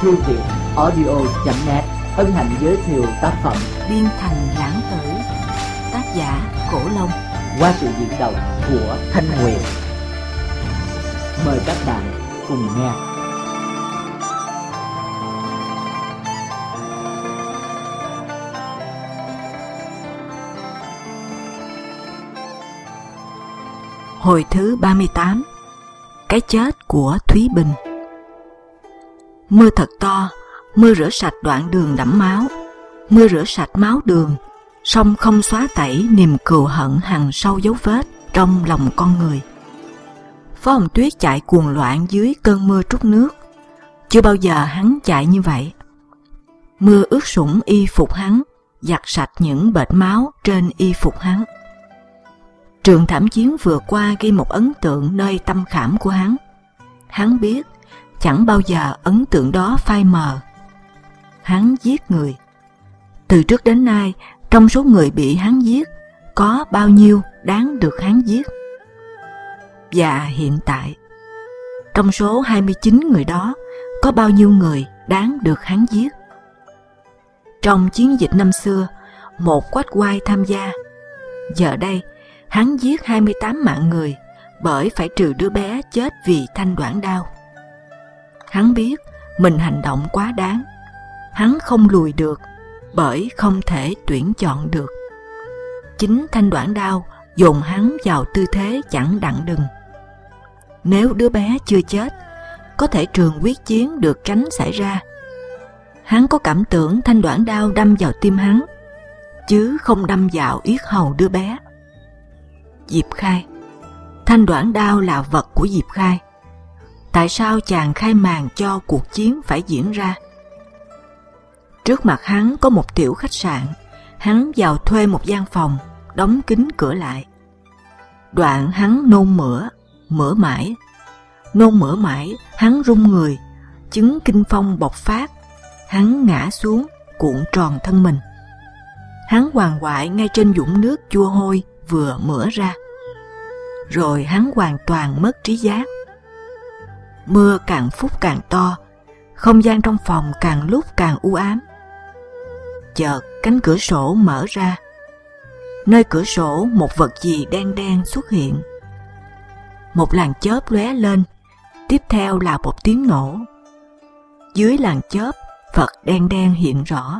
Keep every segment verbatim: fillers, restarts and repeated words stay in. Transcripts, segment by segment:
thư viện audio chấm net hân hạnh giới thiệu tác phẩm Biên Thành Lãng Tử, tác giả Cổ Long, qua sự diễn đọc của Thanh Huyền. Mời các bạn cùng nghe. Hồi thứ ba mươi tám. Cái chết của Thúy Bình. Mưa thật to, mưa rửa sạch đoạn đường đẫm máu, mưa rửa sạch máu đường, song không xóa tẩy niềm cừu hận hằn sâu dấu vết trong lòng con người. Phó Hồng Tuyết chạy cuồng loạn dưới cơn mưa trút nước. Chưa bao giờ hắn chạy như vậy. Mưa ướt sũng y phục hắn, giặt sạch những bệt máu trên y phục hắn. Trường thảm chiến vừa qua ghi một ấn tượng nơi tâm khảm của hắn. Hắn biết chẳng bao giờ ấn tượng đó phai mờ. Hắn giết người. Từ trước đến nay, trong số người bị hắn giết, có bao nhiêu đáng được hắn giết? Và hiện tại, trong số hai mươi chín người đó, có bao nhiêu người đáng được hắn giết? Trong chiến dịch năm xưa, một quách quai tham gia. Giờ đây, hắn giết hai mươi tám mạng người bởi phải trừ đứa bé chết vì thanh đoản đao. Hắn biết mình hành động quá đáng. Hắn không lùi được bởi không thể tuyển chọn được. Chính thanh đoản đao dồn hắn vào tư thế chẳng đặng đừng. Nếu đứa bé chưa chết, có thể trường quyết chiến được tránh xảy ra. Hắn có cảm tưởng thanh đoản đao đâm vào tim hắn, chứ không đâm vào yết hầu đứa bé. Diệp Khai. Thanh đoản đao là vật của Diệp Khai. Tại sao chàng khai màn cho cuộc chiến phải diễn ra? Trước mặt hắn có một tiểu khách sạn. Hắn vào thuê một gian phòng, đóng kín cửa lại. Đoạn hắn nôn mửa, mửa mãi. Nôn mửa mãi, hắn run người, chứng kinh phong bộc phát. Hắn ngã xuống, cuộn tròn thân mình. Hắn hoàng hoại ngay trên vũng nước chua hôi vừa mửa ra. Rồi hắn hoàn toàn mất trí giác. Mưa càng phút càng to, không gian trong phòng càng lúc càng u ám. Chợt cánh cửa sổ mở ra. Nơi cửa sổ một vật gì đen đen xuất hiện. Một làn chớp lóe lên, tiếp theo là một tiếng nổ. Dưới làn chớp, vật đen đen hiện rõ.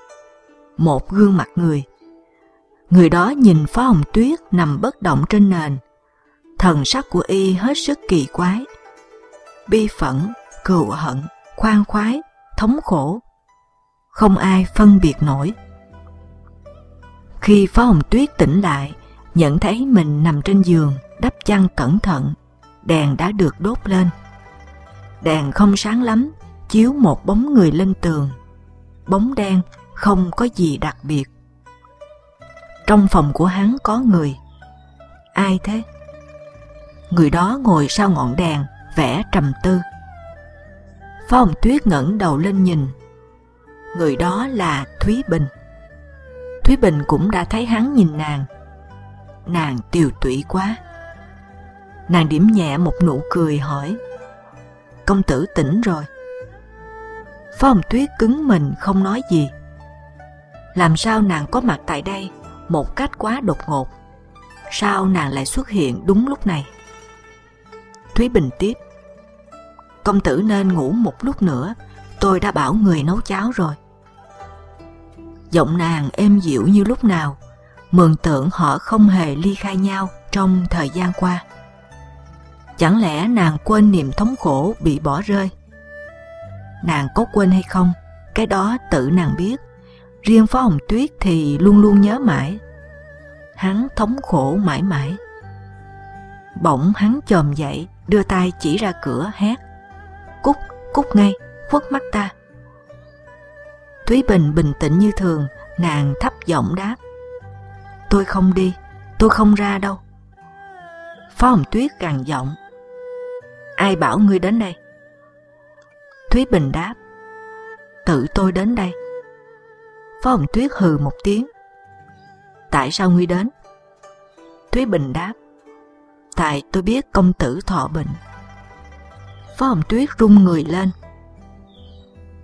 Một gương mặt người. Người đó nhìn Phó Hồng Tuyết nằm bất động trên nền. Thần sắc của y hết sức kỳ quái. Bi phẫn, cừu hận, khoan khoái, thống khổ. Không ai phân biệt nổi. Khi Phó Hồng Tuyết tỉnh lại, nhận thấy mình nằm trên giường, đắp chăn cẩn thận, đèn đã được đốt lên. Đèn không sáng lắm, chiếu một bóng người lên tường. Bóng đen, không có gì đặc biệt. Trong phòng của hắn có người. Ai thế? Người đó ngồi sau ngọn đèn, vẻ trầm tư. Phó Hồng Tuyết ngẩng đầu lên nhìn. Người đó là Thúy Bình. Thúy Bình cũng đã thấy hắn nhìn nàng. Nàng tiều tụy quá. Nàng điểm nhẹ một nụ cười hỏi: công tử tỉnh rồi? Phó Hồng Tuyết cứng mình không nói gì. Làm sao nàng có mặt tại đây một cách quá đột ngột? Sao nàng lại xuất hiện đúng lúc này? Thúy Bình tiếp: công tử nên ngủ một lúc nữa, tôi đã bảo người nấu cháo rồi. Giọng nàng êm dịu như lúc nào, mường tượng họ không hề ly khai nhau trong thời gian qua. Chẳng lẽ nàng quên niềm thống khổ bị bỏ rơi? Nàng có quên hay không, cái đó tự nàng biết. Riêng Phó Hồng Tuyết thì luôn luôn nhớ mãi. Hắn thống khổ mãi mãi. Bỗng hắn chồm dậy, đưa tay chỉ ra cửa hét: cút, cút ngay, khuất mắt ta. Thúy Bình bình tĩnh như thường, nàng thấp giọng đáp: tôi không đi, tôi không ra đâu. Phó Hồng Tuyết gằn giọng: ai bảo ngươi đến đây? Thúy Bình đáp: tự tôi đến đây. Phó Hồng Tuyết hừ một tiếng: tại sao ngươi đến? Thúy Bình đáp: tại tôi biết công tử thọ bệnh. Phó Hồng Tuyết run người lên.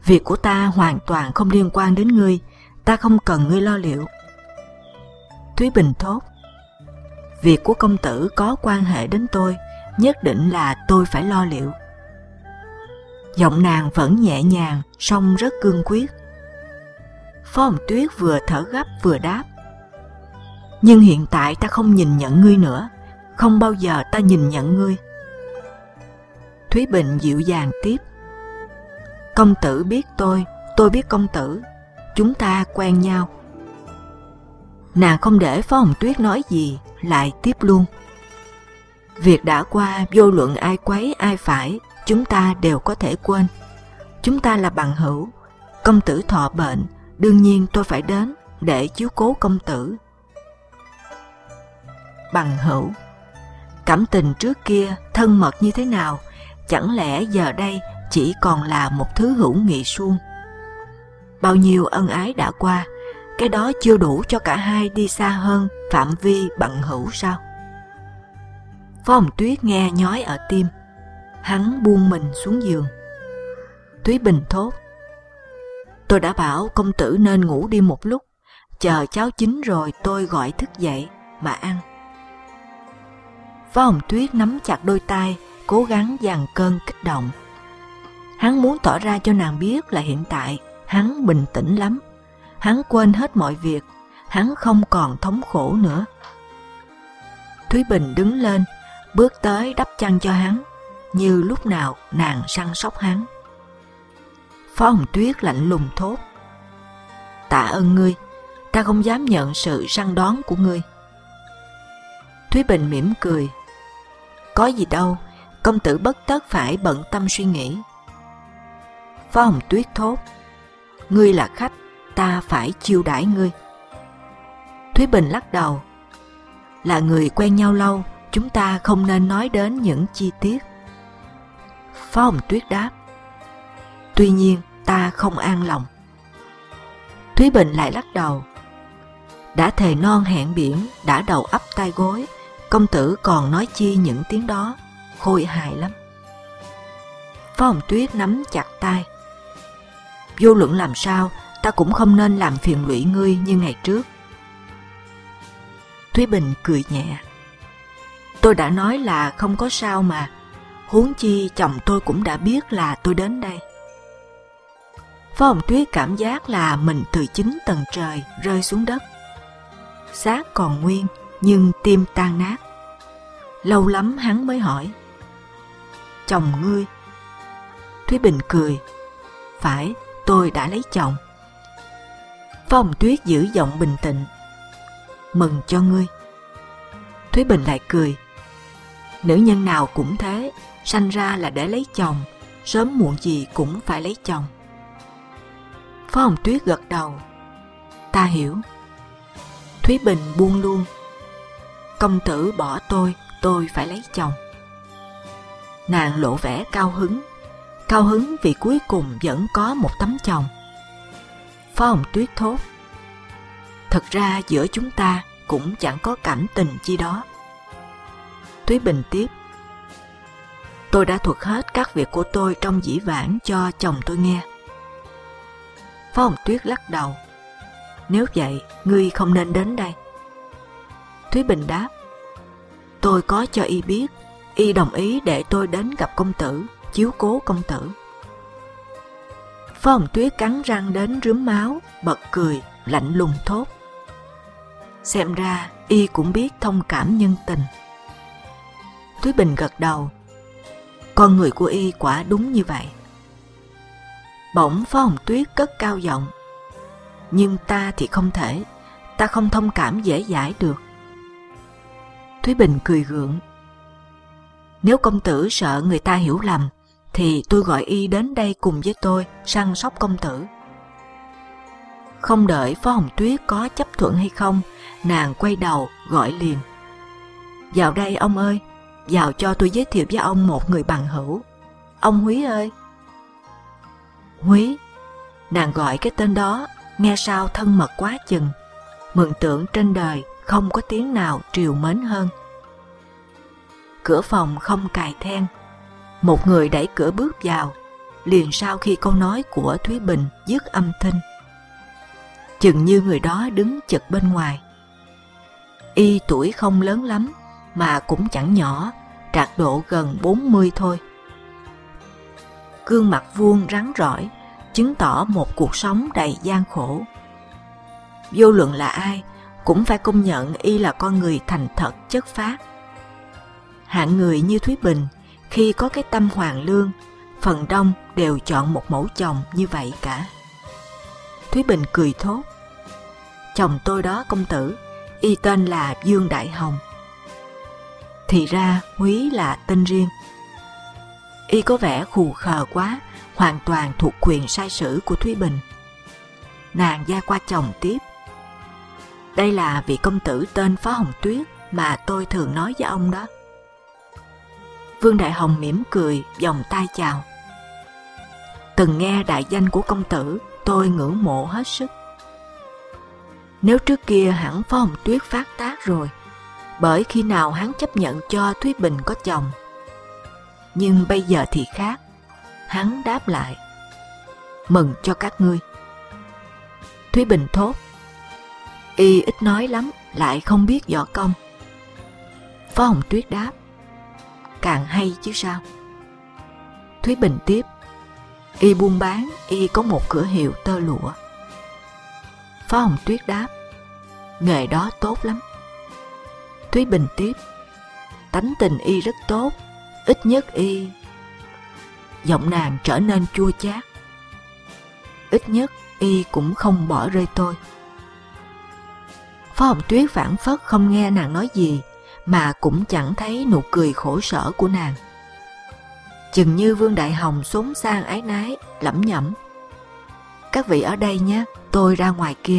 Việc của ta hoàn toàn không liên quan đến ngươi, ta không cần ngươi lo liệu. Thúy Bình thốt: Việc của công tử có quan hệ đến tôi, nhất định là tôi phải lo liệu. Giọng nàng vẫn nhẹ nhàng, song rất cương quyết. Phó Hồng Tuyết vừa thở gấp vừa đáp: Nhưng hiện tại ta không nhìn nhận ngươi nữa, không bao giờ ta nhìn nhận ngươi. Thúy Bình dịu dàng tiếp: Công tử biết tôi, tôi biết công tử, chúng ta quen nhau. Nàng không để Phó Hồng Tuyết nói gì, lại tiếp luôn: Việc đã qua, vô luận ai quấy ai phải, chúng ta đều có thể quên. Chúng ta là bằng hữu. Công tử thọ bệnh, đương nhiên tôi phải đến để chiếu cố công tử. Bằng hữu, cảm tình trước kia thân mật như thế nào, chẳng lẽ giờ đây chỉ còn là một thứ hữu nghị suông? Bao nhiêu ân ái đã qua, cái đó chưa đủ cho cả hai đi xa hơn phạm vi bằng hữu sao? Phó Hồng Tuyết nghe nhói ở tim, hắn buông mình xuống giường. Thúy Bình thốt: Tôi đã bảo công tử nên ngủ đi một lúc, chờ cháo chín rồi tôi gọi thức dậy mà ăn. Phó Hồng Tuyết nắm chặt đôi tay, cố gắng dằn cơn kích động. Hắn muốn tỏ ra cho nàng biết là hiện tại hắn bình tĩnh lắm, hắn quên hết mọi việc, hắn không còn thống khổ nữa. Thúy Bình đứng lên, bước tới đắp chăn cho hắn, như lúc nào nàng săn sóc hắn. Phó Hồng Tuyết lạnh lùng thốt: Tạ ơn ngươi, ta không dám nhận sự săn đón của ngươi. Thúy Bình mỉm cười: Có gì đâu, công tử bất tất phải bận tâm suy nghĩ. Phó Hồng Tuyết thốt: Ngươi là khách, ta phải chiêu đãi ngươi. Thúy Bình lắc đầu: Là người quen nhau lâu, chúng ta không nên nói đến những chi tiết. Phó Hồng Tuyết đáp: Tuy nhiên ta không an lòng. Thúy Bình lại lắc đầu: Đã thề non hẹn biển, đã đầu ấp tay gối, công tử còn nói chi những tiếng đó, khôi hài lắm. Phó Hồng Tuyết nắm chặt tay: Vô luận làm sao, ta cũng không nên làm phiền lụy ngươi như ngày trước. Thúy Bình cười nhẹ: Tôi đã nói là không có sao mà, huống chi chồng tôi cũng đã biết là tôi đến đây. Phó Hồng Tuyết cảm giác là mình từ chín tầng trời rơi xuống đất. Xác còn nguyên, nhưng tim tan nát. Lâu lắm hắn mới hỏi: Chồng ngươi? Thúy Bình cười: Phải, tôi đã lấy chồng. Phó Hồng Tuyết giữ giọng bình tĩnh: Mừng cho ngươi. Thúy Bình lại cười: Nữ nhân nào cũng thế, sanh ra là để lấy chồng, sớm muộn gì cũng phải lấy chồng. Phó Hồng Tuyết gật đầu: Ta hiểu. Thúy Bình buông luôn: Công tử bỏ tôi, tôi phải lấy chồng. Nàng lộ vẻ cao hứng, cao hứng vì cuối cùng vẫn có một tấm chồng. Phó Hồng Tuyết thốt: Thật ra giữa chúng ta cũng chẳng có cảm tình chi đó. Thúy Bình tiếp: Tôi đã thuật hết các việc của tôi trong dĩ vãng cho chồng tôi nghe. Phó Hồng Tuyết lắc đầu: Nếu vậy, ngươi không nên đến đây. Thúy Bình đáp: Tôi có cho y biết, y đồng ý để tôi đến gặp công tử, chiếu cố công tử. Phó Hồng Tuyết cắn răng đến rướm máu, bật cười, lạnh lùng thốt: Xem ra y cũng biết thông cảm nhân tình. Thúy Bình gật đầu: Con người của y quả đúng như vậy. Bỗng Phó Hồng Tuyết cất cao giọng: Nhưng ta thì không thể, ta không thông cảm dễ dãi được. Thúy Bình cười gượng: Nếu công tử sợ người ta hiểu lầm, thì tôi gọi y đến đây cùng với tôi săn sóc công tử. Không đợi Phó Hồng Tuyết có chấp thuận hay không, nàng quay đầu gọi liền: Vào đây ông ơi, vào cho tôi giới thiệu với ông một người bằng hữu. Ông Húy ơi. Húy, nàng gọi cái tên đó nghe sao thân mật quá chừng, mường tượng trên đời không có tiếng nào trìu mến hơn. Cửa phòng không cài then, một người đẩy cửa bước vào, liền sau khi câu nói của Thúy Bình dứt âm thanh. Chừng như người đó đứng chực bên ngoài. Y tuổi không lớn lắm, mà cũng chẳng nhỏ, trạc độ gần bốn mươi thôi. Gương mặt vuông rắn rỏi, chứng tỏ một cuộc sống đầy gian khổ. Vô luận là ai, cũng phải công nhận Y là con người thành thật chất phác. Hạng người như Thúy Bình, khi có cái tâm hoàn lương, phần đông đều chọn một mẫu chồng như vậy cả. Thúy Bình cười thốt. Chồng tôi đó công tử, Y tên là Dương Đại Hồng. Thì ra Húy là tên riêng. Y có vẻ khù khờ quá, hoàn toàn thuộc quyền sai sử của Thúy Bình. Nàng gia qua chồng tiếp. Đây là vị công tử tên Phó Hồng Tuyết mà tôi thường nói với ông đó. Vương Đại Hồng mỉm cười, vòng tay chào. Từng nghe đại danh của công tử, tôi ngưỡng mộ hết sức. Nếu trước kia hẳn Phó Hồng Tuyết phát tác rồi, bởi khi nào hắn chấp nhận cho Thúy Bình có chồng. Nhưng bây giờ thì khác. Hắn đáp lại. Mừng cho các ngươi. Thúy Bình thốt. Y ít nói lắm, lại không biết võ công. Phó Hồng Tuyết đáp. Càng hay chứ sao. Thúy Bình tiếp. Y buôn bán, Y có một cửa hiệu tơ lụa. Phó Hồng Tuyết đáp. Nghề đó tốt lắm. Thúy Bình tiếp. Tánh tình Y rất tốt, ít nhất Y... Giọng nàng trở nên chua chát. Ít nhất Y cũng không bỏ rơi tôi. Phó Hồng Tuyết phảng phất không nghe nàng nói gì, mà cũng chẳng thấy nụ cười khổ sở của nàng. Chừng như Vương Đại Hồng xốn sang ái nái, lẩm nhẩm. Các vị ở đây nhé, tôi ra ngoài kia.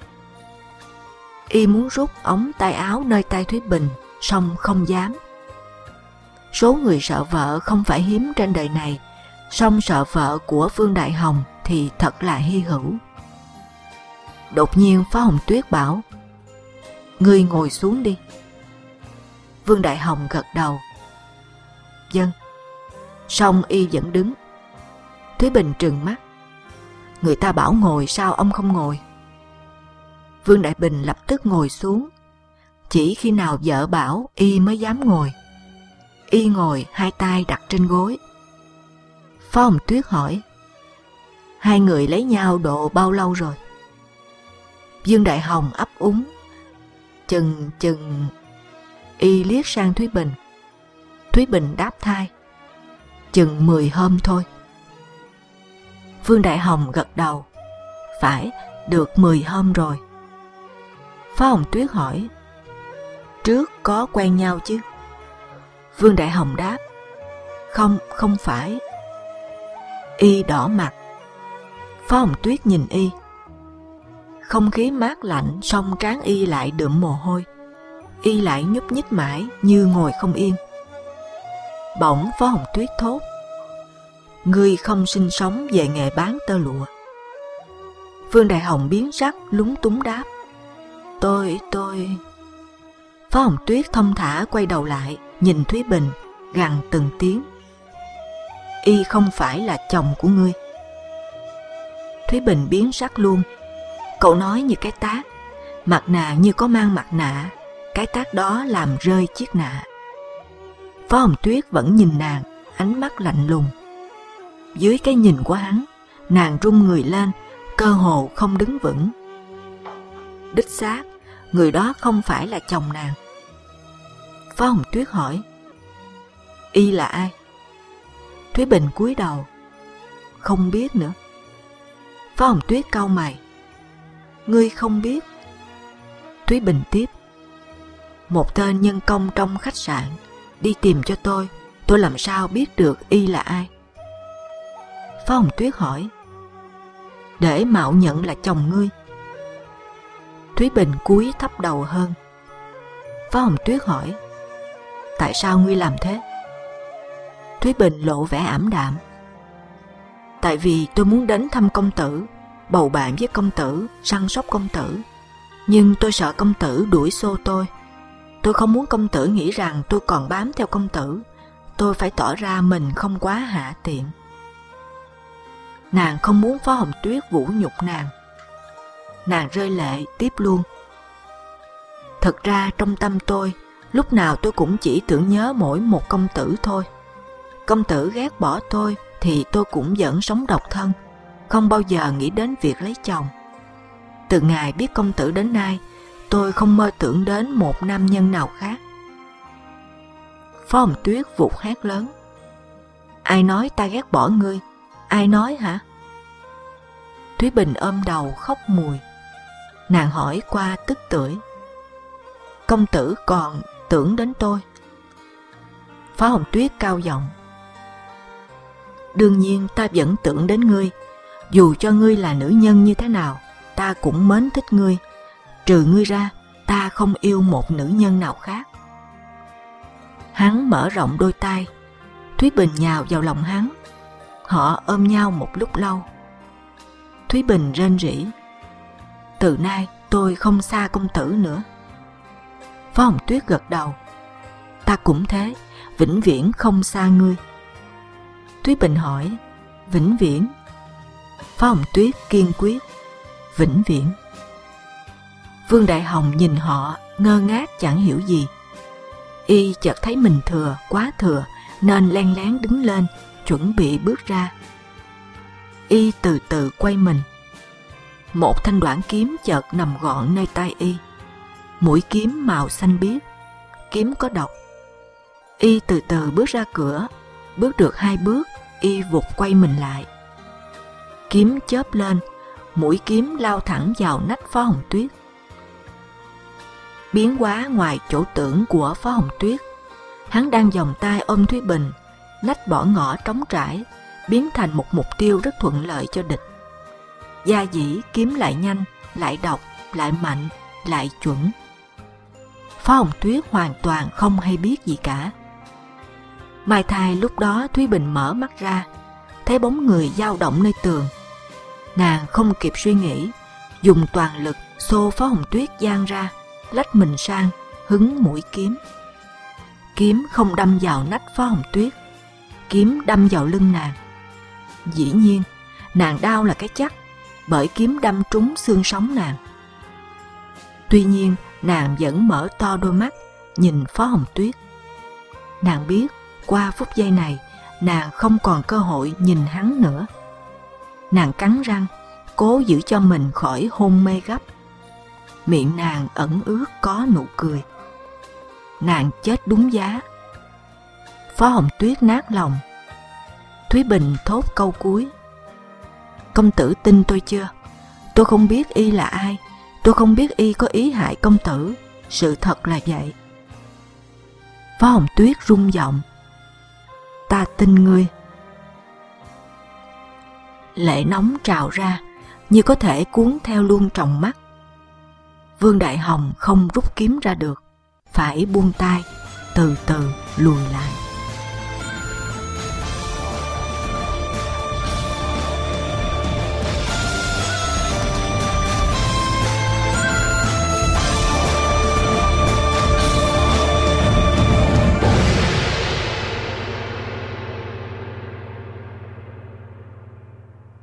Y muốn rút ống tay áo nơi tay Thúy Bình, song không dám. Số người sợ vợ không phải hiếm trên đời này, song sợ vợ của Vương Đại Hồng thì thật là hy hữu. Đột nhiên Phó Hồng Tuyết bảo. Ngươi ngồi xuống đi. Vương Đại Hồng gật đầu. Vâng. Song Y vẫn đứng. Thúy Bình trừng mắt. Người ta bảo ngồi, sao ông không ngồi? Vương Đại Bình lập tức ngồi xuống. Chỉ khi nào vợ bảo Y mới dám ngồi. Y ngồi, hai tay đặt trên gối. Phó Hồng Tuyết hỏi. Hai người lấy nhau độ bao lâu rồi? Vương Đại Hồng ấp úng. Chừng chừng. Y liếc sang Thúy Bình. Thúy Bình đáp thay. Chừng mười hôm thôi. Vương Đại Hồng gật đầu. Phải, được mười hôm rồi. Phó Hồng Tuyết hỏi. Trước có quen nhau chứ? Vương Đại Hồng đáp. Không, không phải. Y đỏ mặt. Phó Hồng Tuyết nhìn Y. Không khí mát lạnh, song trán Y lại đượm mồ hôi. Y lại nhúc nhích mãi như ngồi không yên. Bỗng Phó Hồng Tuyết thốt. Ngươi không sinh sống về nghề bán tơ lụa. Vương Đại Hồng biến sắc, lúng túng đáp. Tôi, tôi... Phó Hồng Tuyết thông thả quay đầu lại, nhìn Thúy Bình, gằn từng tiếng. Y không phải là chồng của ngươi. Thúy Bình biến sắc luôn. Cậu nói như cái tát, mặt nạ như có mang mặt nạ, cái tát đó làm rơi chiếc nạ. Phó Hồng Tuyết vẫn nhìn nàng, ánh mắt lạnh lùng. Dưới cái nhìn của hắn, nàng rung người lên, cơ hồ không đứng vững. Đích xác, người đó không phải là chồng nàng. Phó Hồng Tuyết hỏi. Y là ai? Thúy Bình cúi đầu. Không biết nữa. Phó Hồng Tuyết cau mày. Ngươi không biết? Thúy Bình tiếp. Một tên nhân công trong khách sạn đi tìm cho tôi, tôi làm sao biết được Y là ai? Phó Hồng Tuyết hỏi. Để mạo nhận là chồng ngươi. Thúy Bình cúi thấp đầu hơn. Phó Hồng Tuyết hỏi. Tại sao ngươi làm thế? Thúy Bình lộ vẻ ảm đạm. Tại vì tôi muốn đến thăm công tử, bầu bạn với công tử, săn sóc công tử. Nhưng tôi sợ công tử đuổi xô tôi. Tôi không muốn công tử nghĩ rằng tôi còn bám theo công tử. Tôi phải tỏ ra mình không quá hạ tiện. Nàng không muốn Phó Hồng Tuyết vũ nhục nàng. Nàng rơi lệ tiếp luôn. Thật ra trong tâm tôi, lúc nào tôi cũng chỉ tưởng nhớ mỗi một công tử thôi. Công tử ghét bỏ tôi thì tôi cũng vẫn sống độc thân, không bao giờ nghĩ đến việc lấy chồng. Từ ngày biết công tử đến nay, tôi không mơ tưởng đến một nam nhân nào khác. Phó Hồng Tuyết vụt hét lớn: Ai nói ta ghét bỏ ngươi? Ai nói hả? Thúy Bình ôm đầu khóc mùi. Nàng hỏi qua tức tưởi: Công tử còn tưởng đến tôi? Phó Hồng Tuyết cao giọng: Đương nhiên ta vẫn tưởng đến ngươi. Dù cho ngươi là nữ nhân như thế nào, ta cũng mến thích ngươi. Trừ ngươi ra, ta không yêu một nữ nhân nào khác. Hắn mở rộng đôi tay. Thúy Bình nhào vào lòng hắn. Họ ôm nhau một lúc lâu. Thúy Bình rên rỉ: Từ nay tôi không xa công tử nữa. Phó Hồng Tuyết gật đầu: Ta cũng thế, vĩnh viễn không xa ngươi. Thúy Bình hỏi: Vĩnh viễn? Phó Hồng Tuyết kiên quyết: Vĩnh viễn. Vương Đại Hồng nhìn họ ngơ ngác chẳng hiểu gì. Y chợt thấy mình thừa, quá thừa, nên len lén đứng lên, chuẩn bị bước ra. Y từ từ quay mình. Một thanh đoạn kiếm chợt nằm gọn nơi tay Y. Mũi kiếm màu xanh biếc, kiếm có độc. Y từ từ bước ra cửa. Bước được hai bước, Y vụt quay mình lại. Kiếm chớp lên, mũi kiếm lao thẳng vào nách Phó Hồng Tuyết. Biến hóa ngoài chỗ tưởng của Phó Hồng Tuyết. Hắn đang vòng tay ôm Thúy Bình, nách bỏ ngỏ trống trải, biến thành một mục tiêu rất thuận lợi cho địch. Gia dĩ kiếm lại nhanh, lại độc, lại mạnh, lại chuẩn. Phó Hồng Tuyết hoàn toàn không hay biết gì cả. Mai thai lúc đó Thúy Bình mở mắt ra, thấy bóng người dao động nơi tường. Nàng không kịp suy nghĩ, dùng toàn lực xô Phó Hồng Tuyết giang ra, lách mình sang, hứng mũi kiếm. Kiếm không đâm vào nách Phó Hồng Tuyết, kiếm đâm vào lưng nàng. Dĩ nhiên, nàng đau là cái chắc, bởi kiếm đâm trúng xương sống nàng. Tuy nhiên, nàng vẫn mở to đôi mắt, nhìn Phó Hồng Tuyết. Nàng biết, qua phút giây này, nàng không còn cơ hội nhìn hắn nữa. Nàng cắn răng, cố giữ cho mình khỏi hôn mê gấp. Miệng nàng ẩn ướt có nụ cười. Nàng chết đúng giá. Phó Hồng Tuyết nát lòng. Thúy Bình thốt câu cuối: Công tử tin tôi chưa? Tôi không biết Y là ai. Tôi không biết Y có ý hại công tử. Sự thật là vậy. Phó Hồng Tuyết rung giọng: Ta tin ngươi. Lệ nóng trào ra, như có thể cuốn theo luôn tròng mắt. Vương Đại Hồng không rút kiếm ra được, phải buông tay, từ từ lùi lại.